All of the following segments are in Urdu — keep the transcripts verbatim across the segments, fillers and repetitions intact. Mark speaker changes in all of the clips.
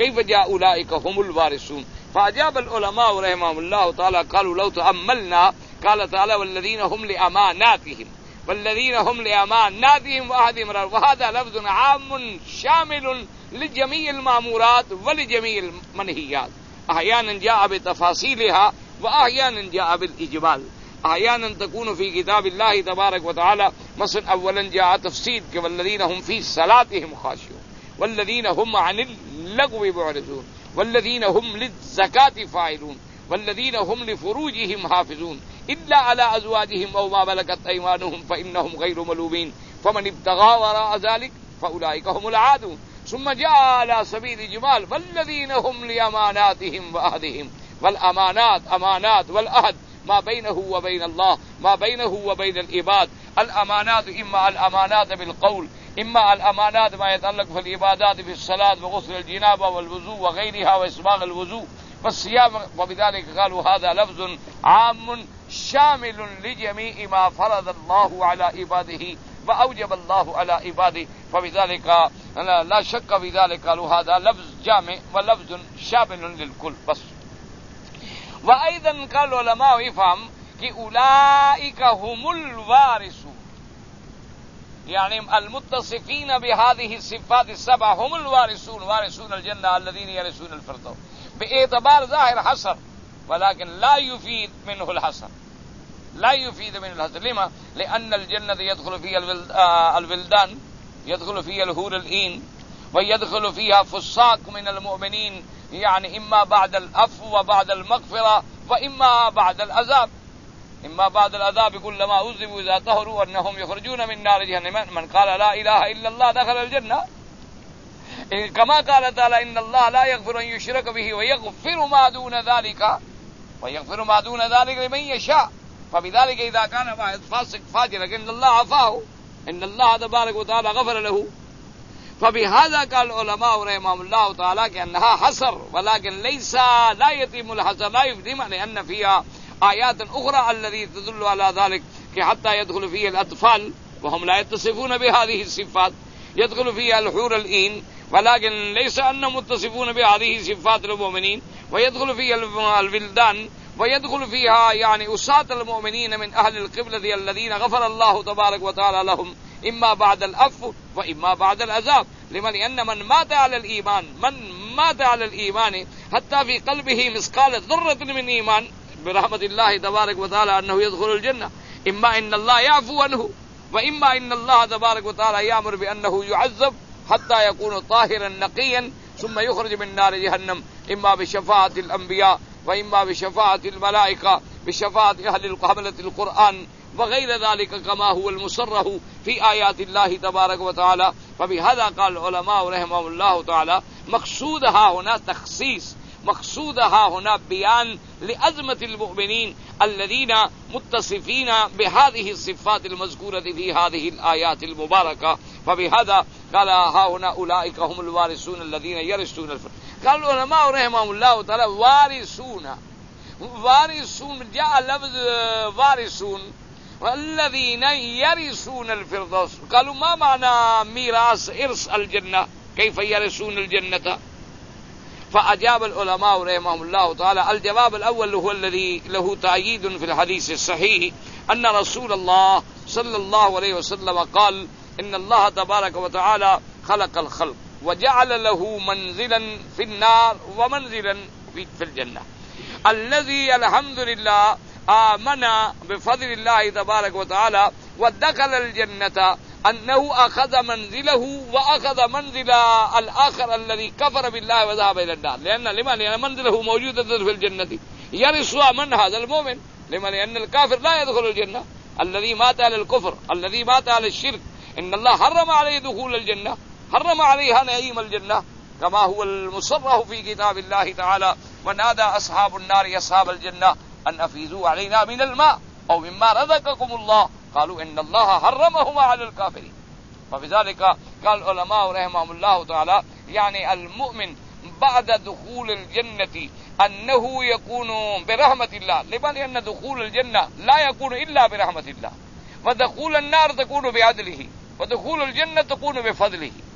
Speaker 1: كيف جاء أولئك هم الوارثون. فأجاب العلماء رحمهم الله تعالى قالوا لو تأملنا قال تعالى والذين هم لأماناتهم والذين هم لأماناتهم وعهدهم، وهذا لفظ عام شامل لجميع المأمورات ولجميع المنهيات، أحيانا جاء بتفاصيلها وأحيانا جاء بالإجمال. أحيانا تكون في كتاب الله تبارك وتعالى مثلا أولا جاء تفصيل والذين هم في صلاتهم خاشعون والذين هم عن اللغو معرضون والذين هم للزكاة فاعلون والذين هم لفروجهم حافظون إلا على أزواجهم أو ما ملكت أيمانهم فإنهم غير ملومين فمن ابتغى وراء ذلك فأولئك هم العادون. ثم جاء على سبيل الجمال والذين هم لأماناتهم وعهدهم، والأمانات أمانات والعهد ما بينه وبين الله، ما بينه وبين العباد. الأمانات إما الأمانات بالقول، إما الأمانات ما يتعلق في العبادات في الصلاة وغسل الجنابة والوضوء وغيرها وإسباغ الوضوء والصيام، وبذلك قالوا هذا لفظ عام شامل لجميع ما فرض الله على عباده وأوجب الله على عباده، فبذلك لا شك في ذلك قالوا هذا لفظ جامع ولفظ شامل للكل بس. وأيضا قال العلماء يفهم کہ أولئك هم الوارثون، يعني المتصفين بهذه الصفات السبع هم الوارثون، وارثون الجنة الذين يرثون الفردوس. باعتبار ظاهر حصر ولكن لا يفيد منه الحصر، لا يفيد منه الحصر. لما؟ لأن الجنة يدخل فيها الولدان، يدخل فيها الحور العين، ويدخل فيها فساق من المؤمنين، يعني إما بعد العفو وبعد المغفرة وإما بعد العذاب. إما بعد العذاب كلما عذبوا إذا طهروا أنهم يخرجون من نار جهنم من قال لا إله إلا الله دخل الجنة، كما قال تعالى إن الله لا يغفر أن يشرك به ويغفر ما دون ذلك ويغفر ما دون ذلك لمن يشاء. فبذلك إذا كان واحد فاسق فاجر إن الله عفاه، إن الله تبارك وتعالى غفر له. فبهذا قال العلماء رحمهم الله تعالى كأنها حصر، ولكن ليس لا يتم الحصر، لا يفهم، لأن فيها آيات أخرى التي تدل على ذلك حتى يدخل فيها الأطفال وهم لا يتصفون بهذه الصفات، يدخل فيها الحور العين ولكن ليس أنهم متصفون بهذه صفات المؤمنين، ويدخل فيها الولدان، ويدخل فيها يعني أساة المؤمنين من أهل القبلة الذين غفر الله تبارك وتعالى لهم إما بعد العفو وإما بعد العذاب. لمن؟ لأن من مات على الإيمان، من مات على الإيمان حتى في قلبه مثقال ذرة من إيمان برحمة الله تبارك وتعالى أنه يدخل الجنة. إما إن الله يعفو عنه وإما إن الله تبارك وتعالى يأمر بأنه يعذب حتى يكون طاهرا نقيا ثم يخرج من نار جهنم، إما بشفاعة الأنبياء وإما بشفاعة الملائكة، بشفاعة أهل حملة القرآن وغير ذلك كما هو المصرح في آيات الله تبارك وتعالى. فبهذا قال العلماء رحمهم الله تعالى مقصودها هنا تخصيص، مقصودها هنا بيان لعظمة المؤمنين الذين متصفين بهذه الصفات المذكورة في هذه الآيات المباركة. فبهذا قال ها هنا أولئك هم الوارثون الذين يرثون الفردوس. قال العلماء رحمهم الله تعالى وارثون، وارثون جاء لفظ وارثون والذين يرثون الفردوس. قالوا ما معنى ميراث إرث الجنة؟ كيف يرثون الجنة؟ فأجاب العلماء رحمهم الله تعالى الجواب الأول هو الذي له تأييد في الحديث الصحيح أن رسول الله صلى الله عليه وسلم قال إن الله تبارك وتعالى خلق الخلق وجعل له منزلا في النار ومنزلا في الجنة. الذي الحمد لله آمن بفضل الله تبارك وتعالى ودخل الجنة أنه أخذ منزله وأخذ منزل الآخر الذي كفر بالله وذهب إلى النار. لأن لما؟ لأن منزله موجودة في الجنة يرث من هذا المؤمن. لما؟ لأن الكافر لا يدخل الجنة، الذي مات على الكفر، الذي مات على الشرك إن الله حرم عليه دخول الجنة، حرم عليها نعيم الجنة كما هو المصرح في كتاب الله تعالى ونادى أصحاب النار أصحاب الجنة أن أفيضوا علينا من الماء أو مما رزقكم الله قالوا إن الله حرمهما على الكافرين. فبذلك قال العلماء رحمهم الله تعالى يعني المؤمن بعد دخول الجنة أنه يكون برحمة الله. لمن؟ لأن دخول الجنة لا يكون إلا برحمة الله، ودخول النار تكون بعدله، ودخول الجنة تكون بفضله.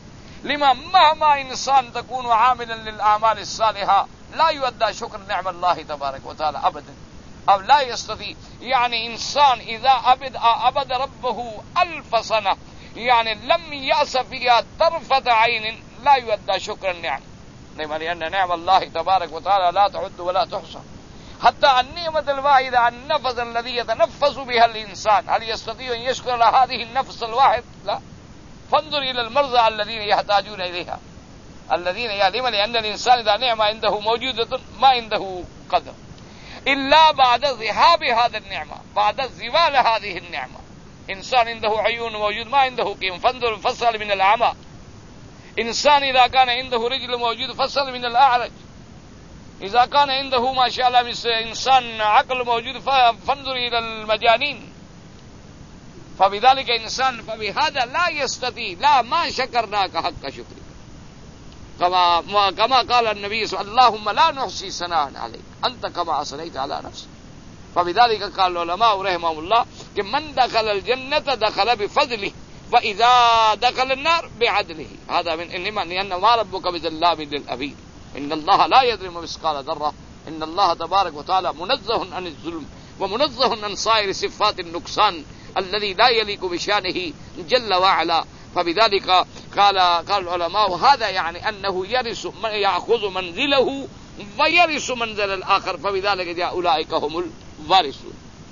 Speaker 1: لما مهما انسان تكون عاملا للاعمال الصالحه لا يؤدى شكر نعم الله تبارك وتعالى ابدا، اب لا يستطيع. يعني انسان اذا عبد عبد ربه الف سنه يعني لم يأس فيها طرفة عين لا يؤدى شكر النعم، لأن نعم الله تبارك وتعالى لا تعد ولا تحصى. حتى النعمة الواحدة النفس الذي يتنفس بها الإنسان هل يستطيع أن يشكر هذه النفس الواحد؟ لا. فانظر إلى المرضى الذين يحتاجون إليها، الذين يعلمون لأن الإنسان إذا نعمة عنده موجودة ما عنده قدر إلا بعد ذهاب هذا النعمة، بعد زوال هذه النعمة. إنسان عنده عيون موجود ما عنده قيمة، فانظر فصل من الأعمى. إنسان إذا كان عنده رجل موجود فصل من الأعرج. إذا كان عنده ما شاء الله إنسان عقل موجود فانظر إلى المجانين. فبذلك إنسان فبهذا لا يستطيع، لا ما شكرناك حق شكرك، كما كما قال النبي صلى الله عليه وسلم: اللهم لا نحصي ثناء عليك أنت كما أثنيت على نفسك. فبذلك قال العلماء رحمهم الله کہ من دخل الجنة دخل بفضله وإذا دخل النار بعدله. هذا من إنما لأن ما ربك بظلام للعبيد، إن الله لا يظلم مثقال ذرة، إن الله تبارك وتعالى منزه عن الظلم ومنزه عن سائر صفات النقصان الذي لا يليق بشانه جل وعلا. فبذلك قال قال العلماء هذا يعني أنه يرث يأخذ منزله ويرث منزل الآخر، فبذلك جاء أولئك هم الوارثون.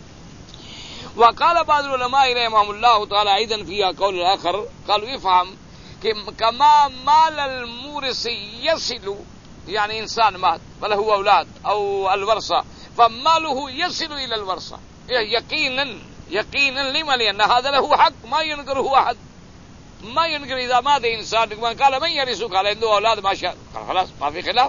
Speaker 1: وقال بعض العلماء رحمهم الله تعالى أيضا فيها قول الآخر قالوا يفهم كما مال المورث يصل، يعني إنسان مات وله أولاد أو الورثة فماله يصل إلى الورثة يقينا يقينا لما لأن هذا له حق ما ينكره أحد، ما ينكر. إذا مات إنسان قال من يرثه قال عنده أولاد ما شاء خلاص ما في خلاف،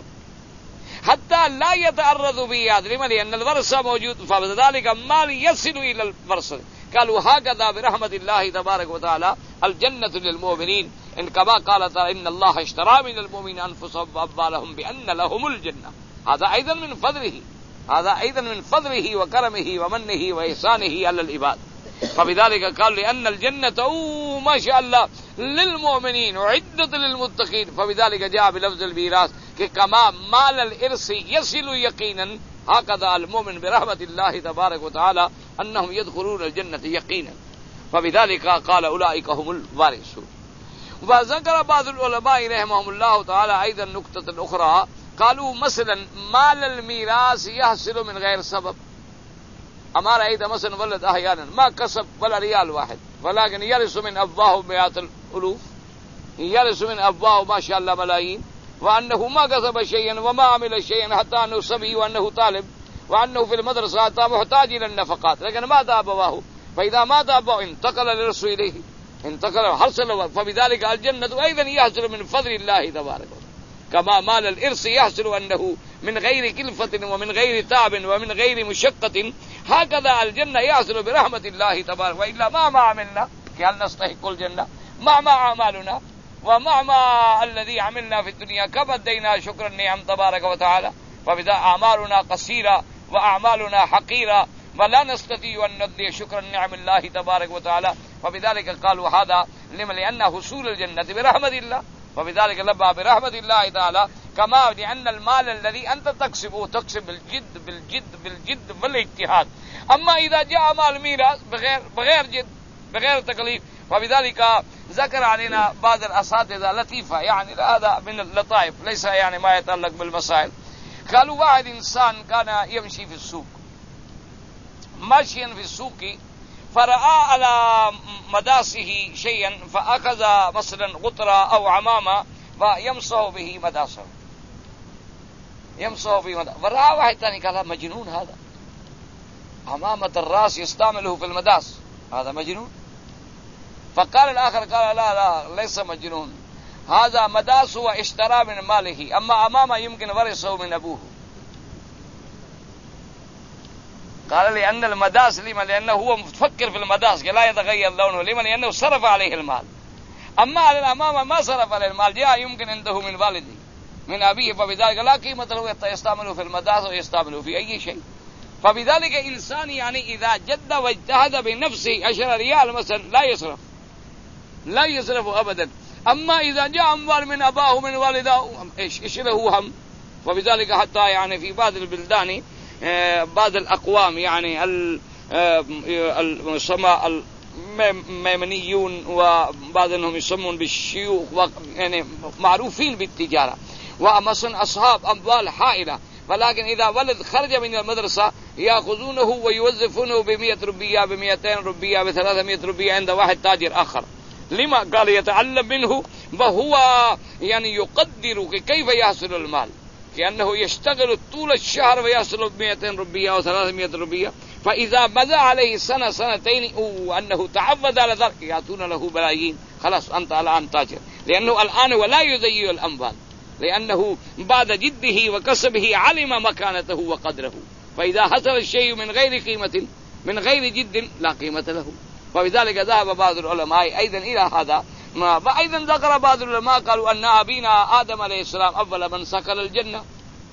Speaker 1: حتى لا يتعرض به لما لأن الورثة موجود، فذلك مال يصل إلى الورثة. قالوا هكذا برحمة الله تبارك وتعالى الجنة للمؤمنين، إن كما قال تعالى إن الله اشترى من المؤمنين أنفسهم وأموالهم بأن لهم الجنة. هذا أيضا من فضله، هذا أيضا من فضله وكرمه ومنه وإحسانه على العباد. فبذلك قال لأن الجنة أوه ما شاء الله للمؤمنين وعدة للمتقين. فبذلك جاء بلفظ الميراث كما مال الإرث يصل يقينا هكذا المؤمن برحمة الله تبارك وتعالى أنهم يدخلون الجنة يقينا. فبذلك قال أولئك هم الوارثون. وذكر بعض العلماء رحمهم الله تعالى أيضا نكتة أخرى قالوا مثلا مال الميراث يحصل من غير سبب. أما رأيت مثلا ولد أحيانا ما كسب ولا ريال واحد ولكن يرث من أبواه مئات الألوف، يرث من أبواه ما شاء الله ملايين، وأنه ما كسب شيئا وما عمل شيئا حتى أنه صبي وأنه طالب وأنه في المدرسة حتى محتاج إلى النفقات، لكن مات أبواه. فإذا مات أبواه انتقل الإرث إليه، انتقل حصل. فبذلك الجنة أيضا يحصل من فضل الله تبارك وتعالى كما مال الإرث يحصل أنه من غير كلفة ومن غير تعب ومن غير مشقة، هكذا الجنة يحصل برحمة الله تبارك. وإلا ما ما عملنا هل نستحق الجنة؟ مع ما أعمالنا ومع ما الذي عملنا في الدنيا كما ادينا شكر النعم تبارك وتعالى. فبذا أعمالنا قصيرة وأعمالنا حقيرة ولا نستطيع أن ندي شكر النعم الله تبارك وتعالى. فبذلك قالوا هذا لما لأن حصول الجنة برحمة الله، وبذلك لبى برحمة الله تعالى كما لأن المال الذي أنت تكسبه تكسب بالجد بالجد بالجد والاجتهاد. أما إذا جاء مال ميراث بغير بغير جد بغير تكليف. فبذلك ذكر علينا بعض الأساتذة لطيفة، يعني هذا من اللطائف ليس يعني ما يتعلق بالمسائل. قالوا واحد إنسان كان يمشي في السوق ماشيا في السوق فرأى على مداسه شيئا فأخذ مثلا غطرة أو عمامة ويمسح به مداسه، يمسح به مداسه. فرأى واحد ثاني قال مجنون هذا، عمامة الرأس يستعمله في المداس، هذا مجنون. فقال الآخر قال لا لا ليس مجنون، هذا مداس واشترى من ماله، أما عمامة يمكن ورثه من أبوه. قال لأن المداس لما لأنه هو متفكر في المداس لا يتغير لونه، لما لأنه صرف عليه المال. أما على الأمامة ما صرف عليه المال، جاء يمكن عنده من والده من أبيه، فبذلك لا قيمة له يستعمله في المداس ويستعمله في أي شيء. فبذلك إنسان يعني إذا جد واجتهد بنفسه عشر ريال مثلا لا يصرف لا يصرف أبدا. أما إذا جاء أموال من أباه من والده إيش إيش له هم؟ وبذلك حتى يعني في بعض البلدان بعض الأقوام يعني السماء الميمنيون وبعضهم يسمون بالشيوخ يعني معروفين بالتجارة ومثلا أصحاب أموال حائلة، ولكن إذا ولد خرج من المدرسة يأخذونه ويوظفونه بمئة ربية بمئتين ربية بثلاثمائة ربية عند واحد تاجر آخر. لما؟ قال يتعلم منه وهو يعني يقدر كيف يحصل المال، لأنه يشتغل طول الشهر ويحصل مئتين ربية أو ثلاثمائة ربية، فإذا مضى عليه سنة سنتين وأنه تعود على ذلك يأتون له بلايين. خلاص أنت الآن تاجر، لأنه الآن ولا يضيع الأموال، لأنه بعد جده وكسبه علم مكانته وقدره، فإذا حصل الشيء من غير قيمة من غير جد لا قيمة له. وبذلك ذهب بعض العلماء أيضا إلى هذا، وأيضا ذكر بعض العلماء قالوا أن أبينا آدم عليه السلام أول من سكن الجنة،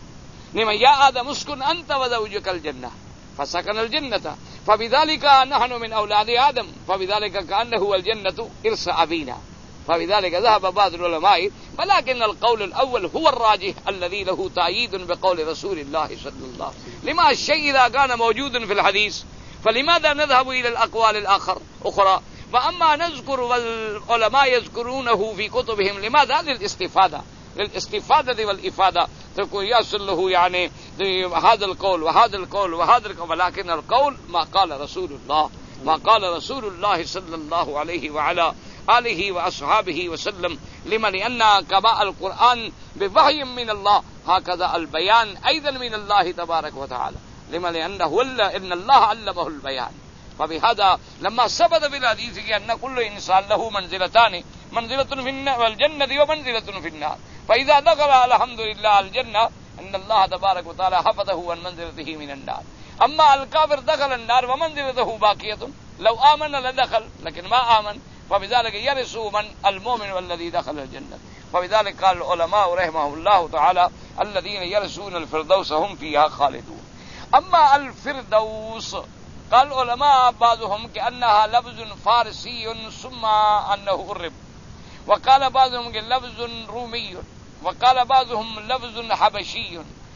Speaker 1: لمن يا آدم اسكن أنت وزوجك الجنة فسكن الجنة، فبذلك نحن من أولاد آدم، فبذلك كأنه الجنة إرث أبينا. فبذلك ذهب بعض العلماء، ولكن القول الأول هو الراجح الذي له تأييد بقول رسول الله صلى الله عليه وسلم. لما الشيء إذا كان موجودا في الحديث فلماذا نذهب إلى الأقوال الآخر أخرى؟ وأما نذكر والعلماء يذكرونه في كتبهم لماذا؟ للاستفادة للاستفادة والإفادة، تكون يصل له يعني هذا القول وهذا القول وهذا القول، ولكن القول ما قال رسول الله ما قال رسول الله صلى الله عليه وعلى آله وأصحابه وسلم. لما؟ لأن كما القرآن بوحي من الله هكذا البيان أيضا من الله تبارك وتعالى. لما؟ لأنه إن الله علمه البيان. فبهذا لما ثبت بالحديث أن كل إنسان له منزلتان، منزلة في الجنة ومنزلة في النار، فإذا دخل الحمد لله الجنة أن الله تبارك وتعالى حفظه عن منزلته من النار. أما الكافر دخل النار ومنزلته باقية، لو آمن لدخل لكن ما آمن، فبذلك يرث من المؤمن والذي دخل الجنة. فبذلك قال العلماء رحمه الله تعالى الذين يرثون الفردوس هم فيها خالدون. أما الفردوس قال العلماء بعضهم كأنها لفظ فارسي ثم أنه قرب، وقال بعضهم لفظ رومي، وقال بعضهم لفظ حبشي،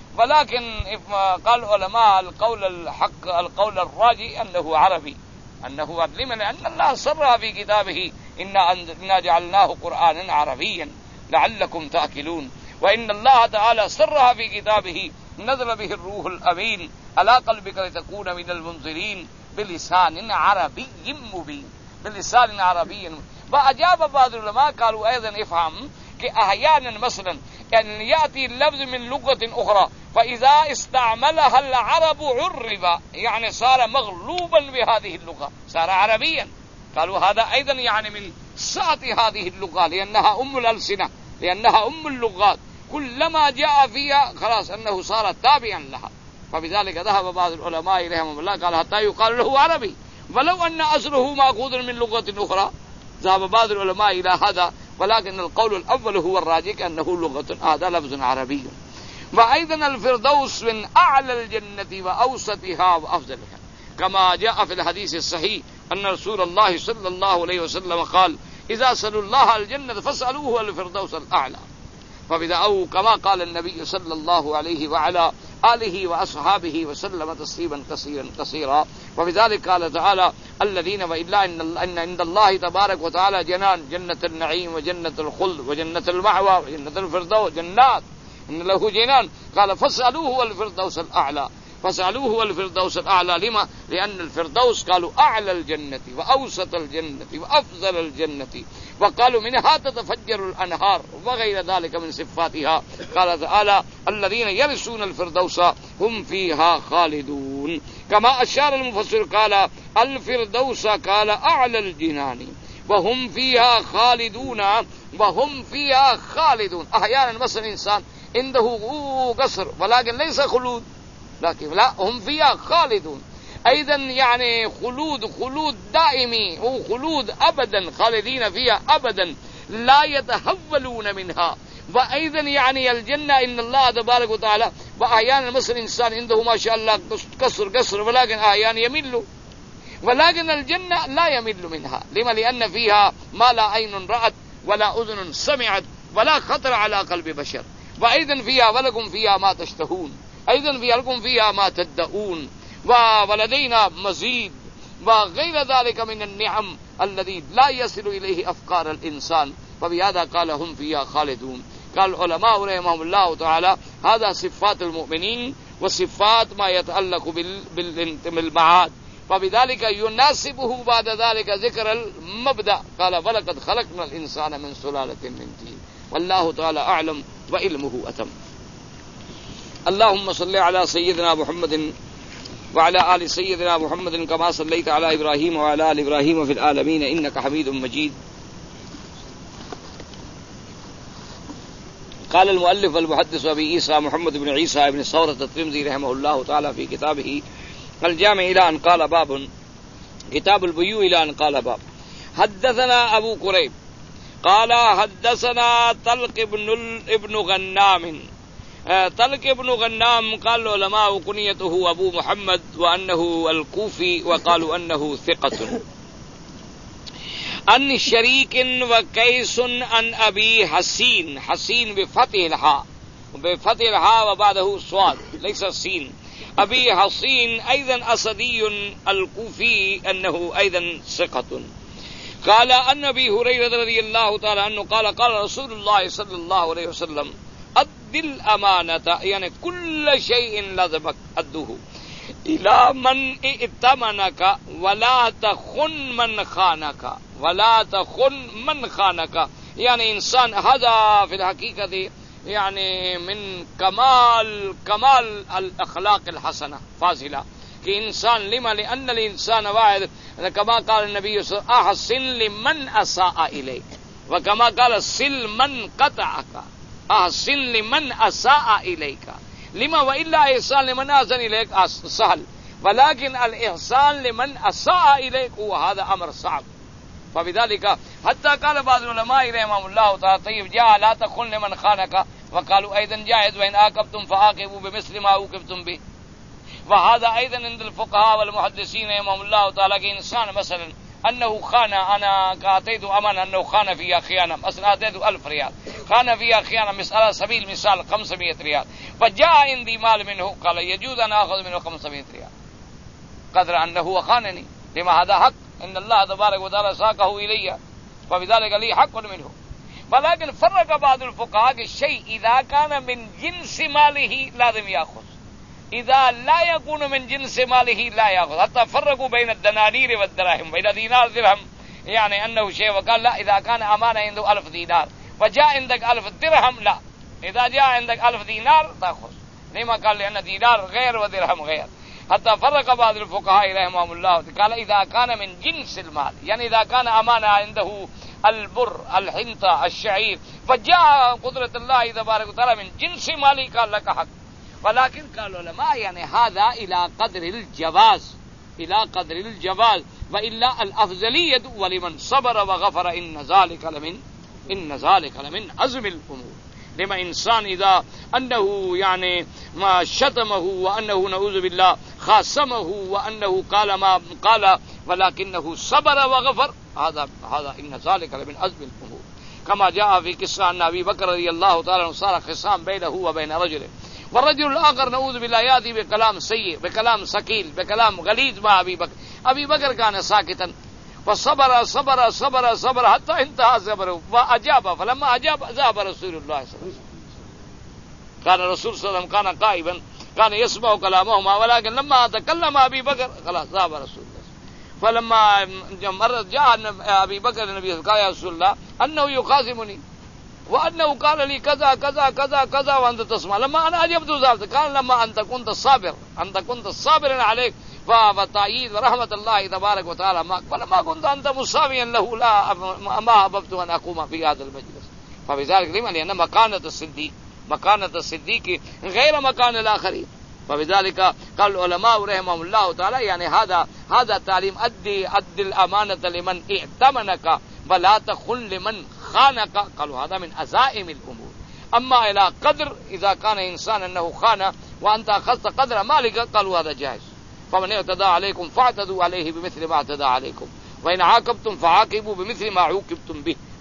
Speaker 1: ولكن قال العلماء القول الحق القول الراجي أنه عربي، أنه لمن أن الله صرها في كتابه إنا, إنا جعلناه قرآنا عربيا لعلكم تأكلون، وإن الله تعالى صرها في كتابه نزل به الروح الأمين على قلبك لتكون من المنذرين بلسان عربي مبين بلسان عربي. فأجاب بعض العلماء قالوا أيضا افهم كأحيانا مثلا أن يأتي اللفظ من لغة أخرى فإذا استعملها العرب عرب، يعني صار مغلوبا بهذه اللغة صار عربيا. قالوا هذا أيضا يعني من سعة هذه اللغة لأنها أم الألسنة لأنها أم اللغات، كلما جاء فيها خلاص أنه صار تابعا لها. فبذلك ذهب بعض العلماء رحمهم الله قال حتى يقال له عربي ولو أن أصله مأخوذ من لغة أخرى. ذهب بعض العلماء إلى هذا، ولكن القول الأول هو الراجح أنه لغة هذا لفظ عربي. وأيضا الفردوس من أعلى الجنة وأوسطها وأفضلها، كما جاء في الحديث الصحيح أن رسول الله صلى الله عليه وسلم قال إذا سألوا الله الجنة فاسألوه الفردوس الأعلى. فبذا أو كما قال النبي صلى الله عليه وعلى آله وأصحابه وسلم تسليما كثيرا كثيرا. وبذلك قال تعالى الذين وإلا إن عند الله تبارك وتعالى جنان، جنة النعيم وجنة الخلد وجنة المأوى وجنة الفردوس جنات إن له جنان. قال فاسألوه الفردوس الأعلى فاسألوه الفردوس الأعلى. لما؟ لأن الفردوس قالوا أعلى الجنة وأوسط الجنة وأفضل الجنة، وقالوا منها تتفجر الأنهار وغير ذلك من صفاتها. قال تعالى الذين يرثون الفردوس هم فيها خالدون. كما أشار المفسر قال الفردوس قال أعلى الجنان وهم فيها خالدون وهم فيها خالدون. أحيانا مثلا إنسان عنده قصر ولكن ليس خلود، لكن لا هم فيها خالدون أيضا، يعني خلود خلود دائمي وخلود أبدا خالدين فيها أبدا لا يتحولون منها. وأيضا يعني الجنة إن الله تبارك وتعالى وأحيانا مثلا إنسان عنده ما شاء الله قصر قصر ولكن أحيانا يمل، ولكن الجنة لا يمل منها. لما؟ لأن فيها ما لا عين رأت ولا اذن سمعت ولا خطر على قلب بشر واذا فيها ولكم فيها ما تشتهون اذا فيها لكم فيها ما تدعون ولدينا مزيد وغير ذلك من النعم الذي لا يصل اليه افكار الانسان فبهذا قال هم فيها خالدون. قال العلماء رحمهم الله تعالى هذا صفات المؤمنين وصفات ما يتعلق بالمعاد فبذلك يناسبه بعد ذلك ذكر المبدأ قال ولقد خلقنا الإنسان من سلالة من طين والله تعالى أعلم وعلمه أتم. اللهم صل على سيدنا محمد وعلى آل سيدنا محمد كما صليت على إبراهيم وعلى آل إبراهيم في العالمين إنك حميد مجيد. قال المؤلف المحدث أبي عيسى محمد بن عيسى بن ثورة الترمذي رحمه الله تعالى في كتابه الجامع إلى أن قال باب كتاب البيوع إلى أن قال باب حدثنا أبو كريب قال حدثنا طلق بن ابن غنام. طلق ابن غنام قال العلماء كنيته أبو محمد وأنه الكوفي وقالوا أنه ثقة. ان شریک وقیس ان ابی حسین حسین بفتح الحاء بفتح الحاء وبعده صاد ليس السين ابي حسين ايضا اسدي الكوفي انه ايضا ثقة. قال عن ابي هريرة رضي الله تعالى عنه قال قال رسول الله صلى الله عليه وسلم اد الامانة يعني كل شيء لازمك ادوه الى من ائتمنك ولا تخن من خانك ولا تخن من خانك. يعني انسان هذا في الحقيقة يعني من كمال كمال الاخلاق الحسنة فاضلة کہ انسان لما لان الانسان واحد كما قال النبي صلى الله عليه وسلم احسن لمن اساء اليك وكما قال سل من قطعك احسن لمن اساء اليك لما والا احسان لمن احسن اليك سهل ولكن الاحسان لمن اساء اليك هو هذا امر صعب. فبذلك حتى قال بعض العلماء رحمهم الله تعالى طيب جاء لا تخن لمن خانك وقالوا ايضا جائز وان عاقبتم فعاقبوا بمثل ما عوقبتم به. وهذا ايضا عند الفقهاء والمحدثين رحمهم الله تعالى کہ انسان مثلا انه خان انا اعطيت امانه انه خان فيها خيانه مثلا اعطيت ألف ريال خان فيها خيانه مثل على سبيل المثال خمسمائة ريال فجاء عندي مال منه قال يجوز ان اخذ منه خمسمائة ريال قدر انه خانني لما هذا حق ان الله تبارك وتعالى ساقه الي فبذلك لي حق منه. ولكن فرق بعض الفقهاء کہ الشيء اذا كان من جنس ماله لازم ياخذ اذا لا يكون من جنس ماله لا ياخذ. حتى فرقوا بين الدنانير والدراهم بين دينار درهم يعني انه شيء وقال لا اذا كان امانه عنده ألف دينار وجاء عندك ألف درهم لا اذا جاء عندك ألف دينار تاخذ لما قال لان دينار غير ودرهم غير. حتى فرق بعض الفقهاء رحمهم الله قال اذا كان من جنس المال يعني اذا كان امانه عنده البر الحنطه الشعير فجاء قدرة الله تبارك وتعالى من جنس مالي قال لك حق. ولكن قال العلماء يعني هذا الى قدر الجواز الى قدر الجواز والا الافضليه ولمن صبر وغفر ان ذلك لمن ان ذلك لمن عزم الامور. لما انسان اذا انه يعني ما شتمه وانه نعوذ بالله خاصمه وانه قال ما قال ولكنه صبر وغفر هذا هذا ان ذلك لمن عزم الامور. كما جاء في قصه ان ابي بكر رضي الله تعالى عنه صار خصام بينه وبين رجل والرجل الاخر نعوذ بالله ياتي بكلام سيء بكلام ثقيل بكلام غليظ مع ابي بكر. ابي بكر كان ساكتا فصبر صبر صبر صبر حتى انتهى صبره واجاب فلما اجاب ذهب رسول الله صلى الله عليه وسلم. كان الرسول صلى الله عليه وسلم كان قائما كان يسمع كلامهما ولكن لما تكلم ابي بكر خلاص ذهب رسول الله. فلما مرت جاء ابي بكر النبي قال يا رسول الله انه يخاصمني وانه قال لي كذا كذا كذا كذا وانت تسمع لما انا اجبت ذلك قال لما انت كنت صابر انت كنت صابرا عليك فتأييد ورحمة الله تبارك وتعالى معك فلما كنت انت مساويا له لا ما احببت ان اقوم في هذا المجلس. فبذلك لما لان مكانة الصديق مكانة الصديق غير مكان الاخرين. فبذلك قال العلماء رحمهم الله تعالى يعني هذا هذا تعليم ادي ادي الامانة لمن ائتمنك ولا تخن لمن خانك. قالوا هذا من عزائم الامور. اما الى قدر اذا كان انسان انه خان وانت اخذت قدر مالك قالوا هذا جائز. فمن اعتدى عليكم فاعتدوا عليه بمثل ما اعتدى عليكم وان عاقبتم فعاقبوا بمثل ما عوقبتم به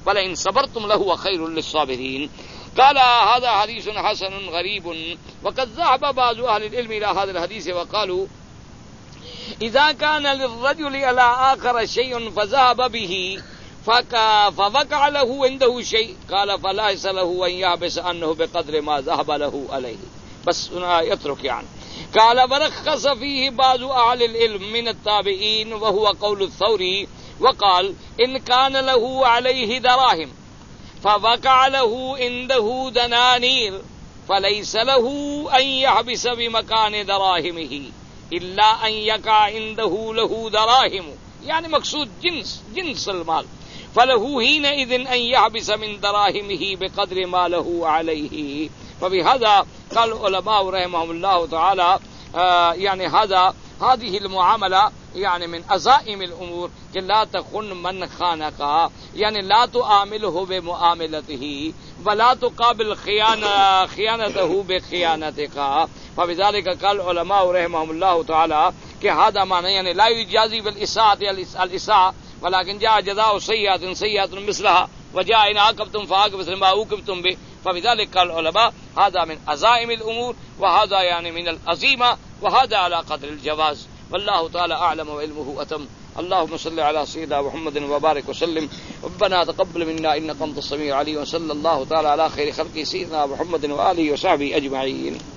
Speaker 1: ولئن صبرتم لهو خير للصابرين. قال هذا حديث حسن غريب. وقد ذهب بعض أهل العلم إلى هذا الحديث وقالوا إذا كان للرجل على آخر شيء فذهب به فوقع له عنده شيء قال فليس له أن يحبس عنه بقدر ما ذهب له عليه. بس يترك يعني. قال ورخص فيه بعض أهل العلم من التابعين وهو قول الثوري وقال إن كان له عليه دراهم فوقع له عنده دنانير فليس له أن يحبس بمكان دراهمه إلا أن يقع عنده له دراهم، يعني مقصود جنس جنس المال، فله حينئذ أن يحبس من دراهمه بقدر ما له عليه. فبهذا قال العلماء رحمهم الله تعالى آه يعني هذا هذه المعاملة يعني من عزائم الأمور کہ لا تخن من خانك، يعني لا تعامله بمعاملته ولا تقابل خيانة خيانته بخيانتك. فبذلك قال العلماء رحمهم الله تعالى کہ هذا معنى يعني لا يجازي بالإساءة الإساءة ولكن جاء جزاء سيئة سيئة مثلها وجاء إن عاقبتم فعاقبوا مثل ما عوقبتم به. فبذلك قال العلماء هذا من عزائم الأمور وهذا يعني من العزيمة وهذا على قدر الجواز. والله تعالى أعلم وعلمه أتم. اللهم صل على سيدنا محمد وبارك وسلم. ربنا تقبل منا إنك أنت السميع العليم. وصلى الله تعالى على خير خلقه سيدنا محمد وآله وصحبه أجمعين.